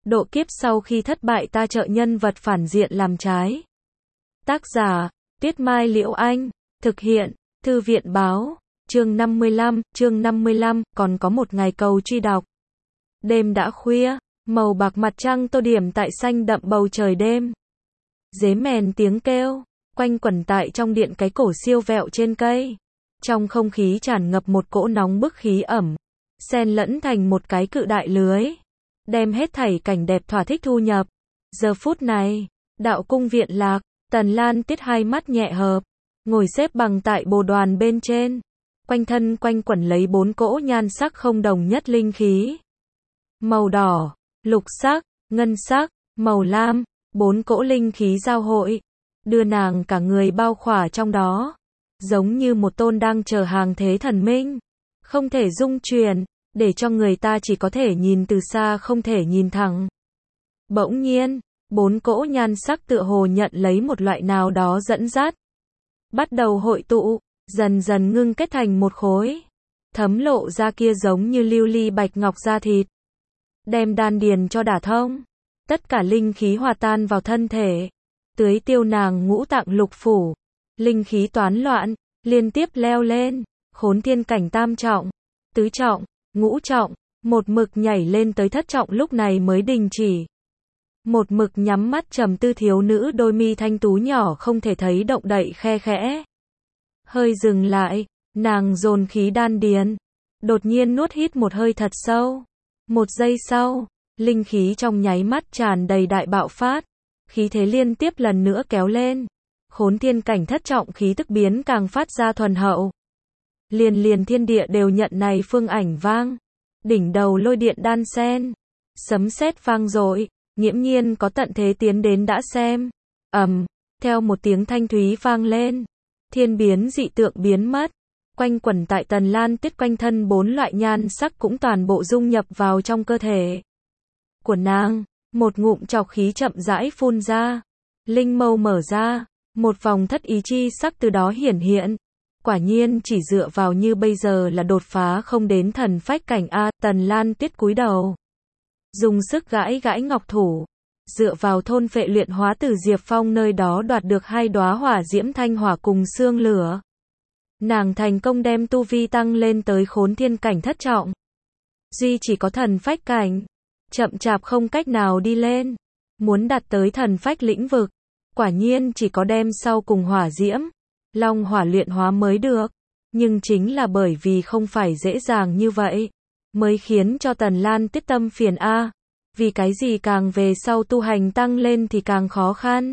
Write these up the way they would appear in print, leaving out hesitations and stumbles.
độ kiếp sau khi thất bại ta trợ nhân vật phản diện làm trái. Tác giả, Tuyết Mai Liễu Anh, thực hiện, Thư viện Báo, chương 55, còn có một ngày cầu truy đọc. Đêm đã khuya, màu bạc mặt trăng tô điểm tại xanh đậm bầu trời đêm. Dế mèn tiếng kêu, quanh quẩn tại trong điện cái cổ siêu vẹo trên cây. Trong không khí tràn ngập một cỗ nóng bức khí ẩm, xen lẫn thành một cái cự đại lưới, đem hết thảy cảnh đẹp thỏa thích thu nhập. Giờ phút này, đạo cung viện lạc, Tần Lan Tiết hai mắt nhẹ hợp, ngồi xếp bằng tại bồ đoàn bên trên, quanh thân quanh quẩn lấy 4 cỗ nhan sắc không đồng nhất linh khí. Màu đỏ, lục sắc, ngân sắc, màu lam, 4 cỗ linh khí giao hội, đưa nàng cả người bao khỏa trong đó, giống như một tôn đang chờ hàng thế thần minh, không thể dung chuyển, để cho người ta chỉ có thể nhìn từ xa không thể nhìn thẳng. Bỗng nhiên, 4 cỗ nhan sắc tựa hồ nhận lấy một loại nào đó dẫn dắt, bắt đầu hội tụ, dần dần ngưng kết thành một khối, thấm lộ ra kia giống như lưu ly bạch ngọc da thịt, đem đan điền cho đả thông, tất cả linh khí hòa tan vào thân thể, tưới tiêu nàng ngũ tạng lục phủ, linh khí toán loạn, liên tiếp leo lên, khốn thiên cảnh tam trọng, tứ trọng, ngũ trọng, một mực nhảy lên tới thất trọng lúc này mới đình chỉ. Một mực nhắm mắt trầm tư thiếu nữ đôi mi thanh tú nhỏ không thể thấy động đậy khe khẽ. Hơi dừng lại, nàng dồn khí đan điền, đột nhiên nuốt hít một hơi thật sâu. Một giây sau, linh khí trong nháy mắt tràn đầy đại bạo phát, khí thế liên tiếp lần nữa kéo lên. Khốn thiên cảnh thất trọng khí tức biến càng phát ra thuần hậu. Liền thiên địa đều nhận này phương ảnh vang. Đỉnh đầu lôi điện đan sen, sấm sét vang dội, nghiễm nhiên có tận thế tiến đến đã xem. Theo một tiếng thanh thúy vang lên, thiên biến dị tượng biến mất, quanh quẩn tại Tần Lan Tiết quanh thân 4 loại nhan sắc cũng toàn bộ dung nhập vào trong cơ thể của nàng. Một ngụm trọc khí chậm rãi phun ra, linh mâu mở ra, một vòng thất ý chi sắc từ đó hiển hiện. Quả nhiên chỉ dựa vào như bây giờ là đột phá không đến thần phách cảnh a. Tần Lan Tiết cúi đầu, dùng sức gãi gãi ngọc thủ, dựa vào thôn phệ luyện hóa từ Diệp Phong nơi đó đoạt được 2 đóa hỏa diễm thanh hỏa cùng xương lửa. Nàng thành công đem tu vi tăng lên tới khốn thiên cảnh thất trọng. Duy chỉ có thần phách cảnh, chậm chạp không cách nào đi lên. Muốn đạt tới thần phách lĩnh vực, quả nhiên chỉ có đem sau cùng hỏa diễm, long hỏa luyện hóa mới được. Nhưng chính là bởi vì không phải dễ dàng như vậy, mới khiến cho Tần Lan Tiết tâm phiền a. Vì cái gì càng về sau tu hành tăng lên thì càng khó khăn.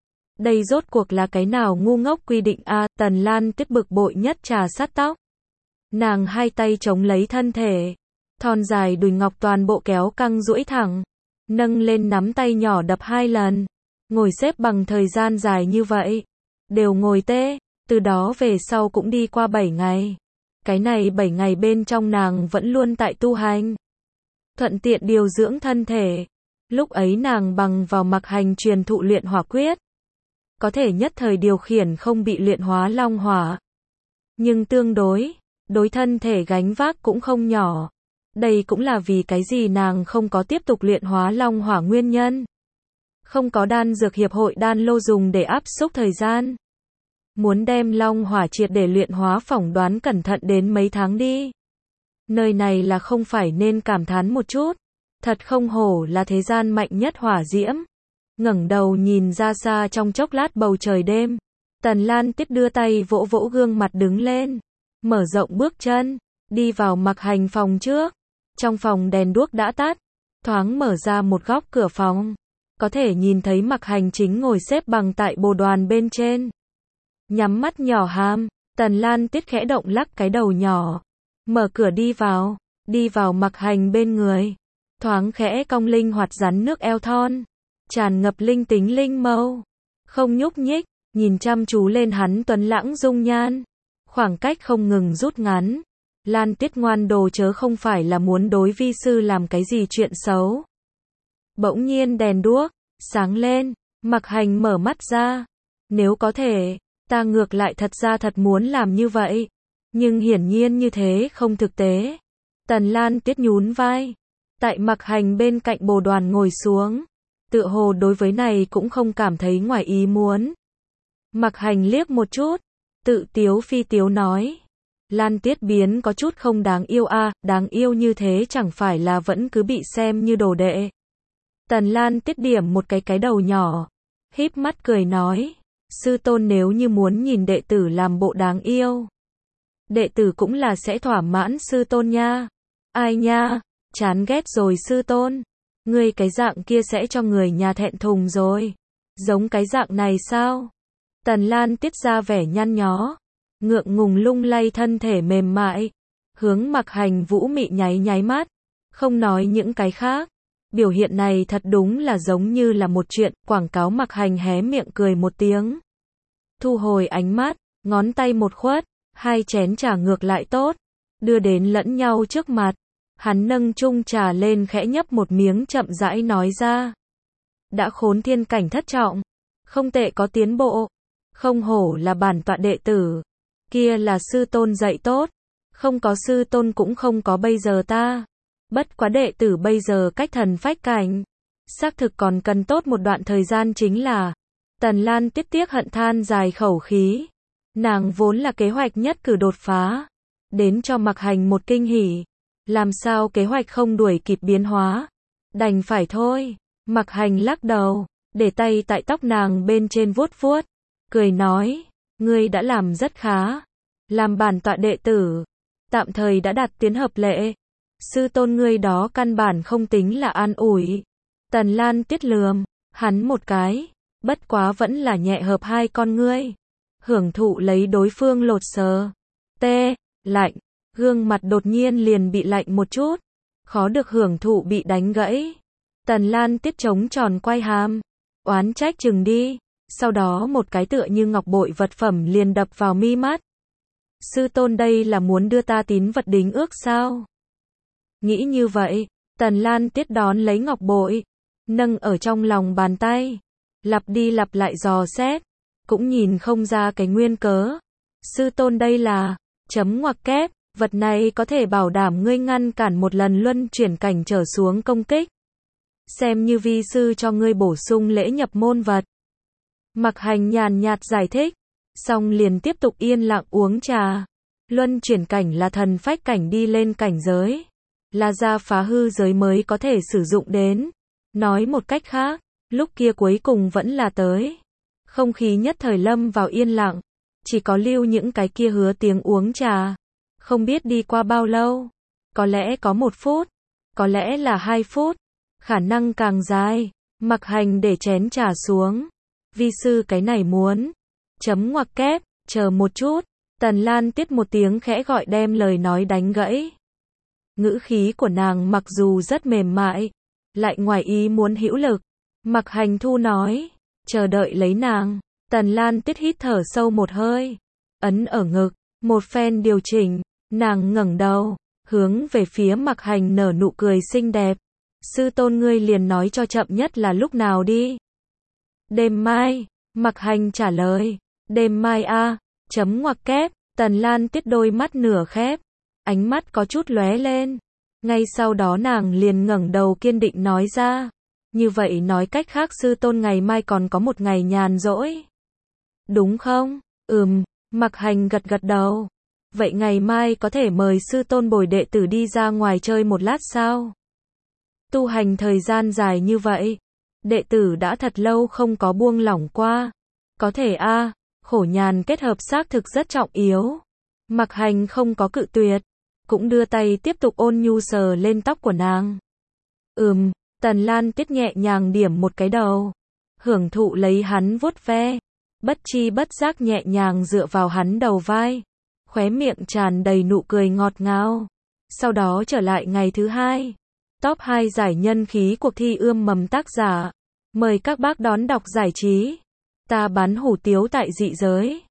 Đây rốt cuộc là cái nào ngu ngốc quy định a. Tần Lan Tiết bực bội nhất trà sát tóc. Nàng hai tay chống lấy thân thể, thon dài đùi ngọc toàn bộ kéo căng duỗi thẳng, nâng lên nắm tay nhỏ đập 2 lần. Ngồi xếp bằng thời gian dài như vậy, đều ngồi tê, từ đó về sau cũng đi qua 7 ngày. Cái này 7 ngày bên trong nàng vẫn luôn tại tu hành, thuận tiện điều dưỡng thân thể. Lúc ấy nàng bằng vào mặc hành truyền thụ luyện hỏa quyết, có thể nhất thời điều khiển không bị luyện hóa long hỏa. Nhưng tương đối thân thể gánh vác cũng không nhỏ. Đây cũng là vì cái gì nàng không có tiếp tục luyện hóa long hỏa nguyên nhân. Không có đan dược hiệp hội đan lô dùng để áp xúc thời gian. Muốn đem long hỏa triệt để luyện hóa phỏng đoán cẩn thận đến mấy tháng đi. Nơi này là không phải nên cảm thán một chút. Thật không hổ là thế gian mạnh nhất hỏa diễm. Ngẩng đầu nhìn ra xa trong chốc lát bầu trời đêm. Tần Lan Tiết đưa tay vỗ vỗ gương mặt đứng lên. Mở rộng bước chân, đi vào mặc hành phòng trước. Trong phòng đèn đuốc đã tắt, thoáng mở ra một góc cửa phòng. Có thể nhìn thấy mặc hành chính ngồi xếp bằng tại bồ đoàn bên trên. Nhắm mắt nhỏ hàm, Tần Lan Tiết khẽ động lắc cái đầu nhỏ. Mở cửa đi vào mặc hành bên người. Thoáng khẽ cong linh hoạt rắn nước eo thon, tràn ngập linh tính linh mâu. Không nhúc nhích, nhìn chăm chú lên hắn tuấn lãng dung nhan. Khoảng cách không ngừng rút ngắn. Lan Tiết ngoan đồ chớ không phải là muốn đối vi sư làm cái gì chuyện xấu. Bỗng nhiên đèn đuốc sáng lên, mặc hành mở mắt ra. Nếu có thể, ta ngược lại thật ra thật muốn làm như vậy. Nhưng hiển nhiên như thế không thực tế. Tần Lan Tiết nhún vai. Tại Mặc Hành bên cạnh Bồ Đoàn ngồi xuống, tựa hồ đối với này cũng không cảm thấy ngoài ý muốn. Mặc Hành liếc một chút, tự tiếu phi tiếu nói. Lan Tiết Biến có chút không đáng yêu a, đáng yêu như thế chẳng phải là vẫn cứ bị xem như đồ đệ. Tần Lan Tiết điểm một cái đầu nhỏ, híp mắt cười nói, sư tôn nếu như muốn nhìn đệ tử làm bộ đáng yêu, đệ tử cũng là sẽ thỏa mãn sư tôn nha. Ai nha, chán ghét rồi sư tôn, ngươi cái dạng kia sẽ cho người nhà thẹn thùng rồi. Giống cái dạng này sao? Tần Lan Tiết ra vẻ nhăn nhó, ngượng ngùng lung lay thân thể mềm mại, hướng Mặc Hành vũ mị nháy mắt, không nói những cái khác. Biểu hiện này thật đúng là giống như là một chuyện quảng cáo. Mặc Hành hé miệng cười một tiếng, thu hồi ánh mắt, ngón tay một khuất, hai chén trà ngược lại tốt, đưa đến lẫn nhau trước mặt. Hắn nâng chung trà lên khẽ nhấp một miếng chậm rãi nói ra. Đã khốn thiên cảnh thất trọng, không tệ có tiến bộ, không hổ là bản tọa đệ tử, kia là sư tôn dạy tốt, không có sư tôn cũng không có bây giờ ta. Bất quá đệ tử bây giờ cách thần phách cảnh, xác thực còn cần tốt một đoạn thời gian chính là. Tần Lan tiếc hận than dài khẩu khí, nàng vốn là kế hoạch nhất cử đột phá, đến cho Mặc Hành một kinh hỉ, làm sao kế hoạch không đuổi kịp biến hóa, đành phải thôi. Mặc Hành lắc đầu, để tay tại tóc nàng bên trên vuốt vuốt, cười nói, ngươi đã làm rất khá, làm bản tọa đệ tử, tạm thời đã đạt tiến hợp lệ. Sư tôn ngươi đó căn bản không tính là an ủi. Tần Lan Tiết lườm hắn một cái, bất quá vẫn là nhẹ hợp hai con ngươi, hưởng thụ lấy đối phương lột sờ. Lạnh, gương mặt đột nhiên liền bị lạnh một chút, khó được hưởng thụ bị đánh gãy. Tần Lan Tiết trống tròn quay hàm, oán trách chừng đi, sau đó một cái tựa như ngọc bội vật phẩm liền đập vào mi mắt. Sư tôn đây là muốn đưa ta tín vật đính ước sao? Nghĩ như vậy, Tần Lan Tiết đón lấy ngọc bội, nâng ở trong lòng bàn tay, lặp đi lặp lại dò xét, cũng nhìn không ra cái nguyên cớ. Sư tôn đây là, chấm ngoặc kép, vật này có thể bảo đảm ngươi ngăn cản một lần luân chuyển cảnh trở xuống công kích. Xem như vi sư cho ngươi bổ sung lễ nhập môn vật. Mặc Hành nhàn nhạt giải thích, xong liền tiếp tục yên lặng uống trà. Luân chuyển cảnh là thần phách cảnh đi lên cảnh giới, là ra phá hư giới mới có thể sử dụng đến. Nói một cách khác, lúc kia cuối cùng vẫn là tới. Không khí nhất thời lâm vào yên lặng, chỉ có lưu những cái kia hứa tiếng uống trà. Không biết đi qua bao lâu, có lẽ có 1 phút, có lẽ là 2 phút, khả năng càng dài. Mặc Hành để chén trà xuống, vi sư cái này muốn, chấm ngoặc kép, chờ một chút. Tần Lan Tiết một tiếng khẽ gọi đem lời nói đánh gãy. Ngữ khí của nàng mặc dù rất mềm mại, lại ngoài ý muốn hữu lực. Mặc Hành thu nói, chờ đợi lấy nàng. Tần Lan Tiết hít thở sâu một hơi, ấn ở ngực, một phen điều chỉnh, nàng ngẩng đầu, hướng về phía Mặc Hành nở nụ cười xinh đẹp. Sư tôn ngươi liền nói cho chậm nhất là lúc nào đi. Đêm mai, Mặc Hành trả lời, đêm mai a, chấm ngoặc kép. Tần Lan Tiết đôi mắt nửa khép, ánh mắt có chút lóe lên. Ngay sau đó nàng liền ngẩng đầu kiên định nói ra, như vậy nói cách khác sư tôn ngày mai còn có một ngày nhàn rỗi. Đúng không? Mặc Hành gật gật đầu. Vậy ngày mai có thể mời sư tôn bồi đệ tử đi ra ngoài chơi một lát sao? Tu hành thời gian dài như vậy, đệ tử đã thật lâu không có buông lỏng qua. Có thể a, khổ nhàn kết hợp xác thực rất trọng yếu. Mặc Hành không có cự tuyệt, cũng đưa tay tiếp tục ôn nhu sờ lên tóc của nàng. Tần Lan Tiết nhẹ nhàng điểm một cái đầu, hưởng thụ lấy hắn vuốt ve, bất chi bất giác nhẹ nhàng dựa vào hắn đầu vai, khóe miệng tràn đầy nụ cười ngọt ngào. Sau đó trở lại ngày thứ 2, top 2 giải nhân khí cuộc thi ươm mầm tác giả. Mời các bác đón đọc giải trí. Ta bán hủ tiếu tại dị giới.